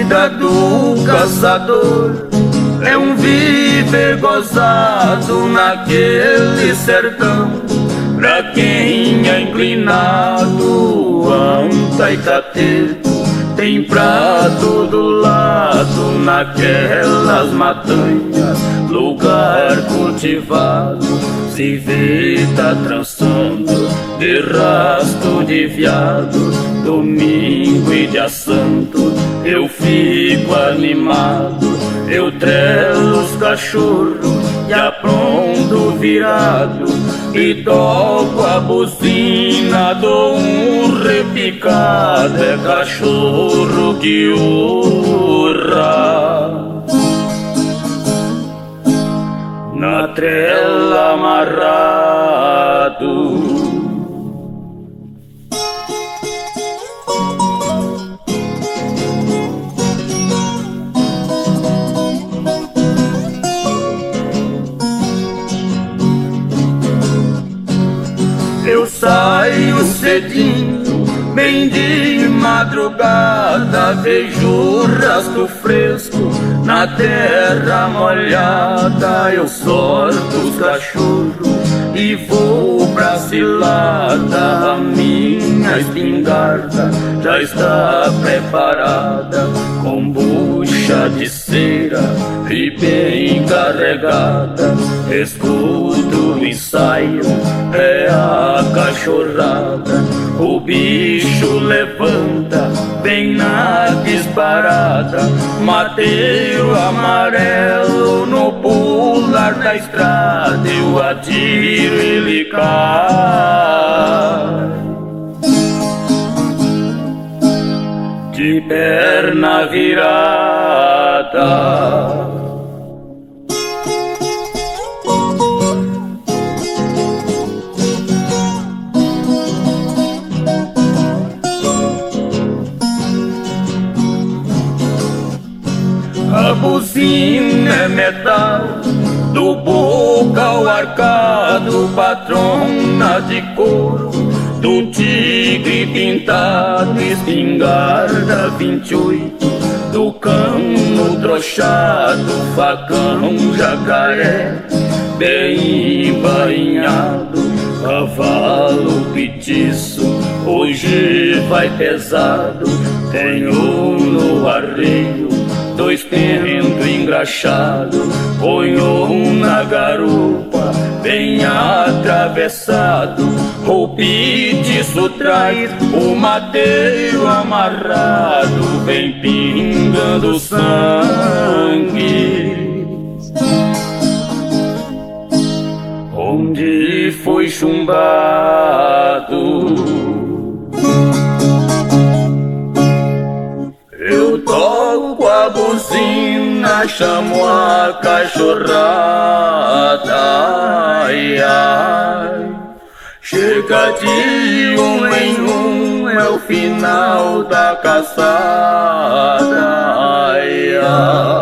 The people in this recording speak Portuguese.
vida do caçador é um viver gozado naquele sertão. Pra quem é inclinado anta e cateto, tem pra todo lado naquelas matanhas lugar cultivado. Se vê tá trançando de rasto de viado, domingo e dia santo eu fico animado. Eu trelo os cachorros e apronto virado, e toco a buzina, dou um repicado. É cachorro que urra na trela amarrado. Eu saio cedinho, bem de madrugada, vejo o rastro fresco na terra molhada. Eu sorto os cachorros e vou pra cilada. A minha espingarda já está preparada, com bucha de cera e bem carregada. Escuto o ensaio, é a cachorrada. O bicho levanta, bem na disparada. Mateiro amarelo no pular da estrada, eu atiro e ele cai de perna virada. A buzina é metal, do bocal arcado, patrona de couro, do tigre pintado, espingarda 28, do cano trochado, facão jacaré, bem embainhado, cavalo petiço, hoje vai pesado. Tenho no arreio 2 tentos engraxados, ponho na garupa bem atravessado. O petiço traz o mateiro amarrado, vem pingando sangue. Onde foi chumbado, eu toco a buzina, chamo a cachorrada. Ai, ai. Chega de um em um, é o final da caçada. Ai, ai.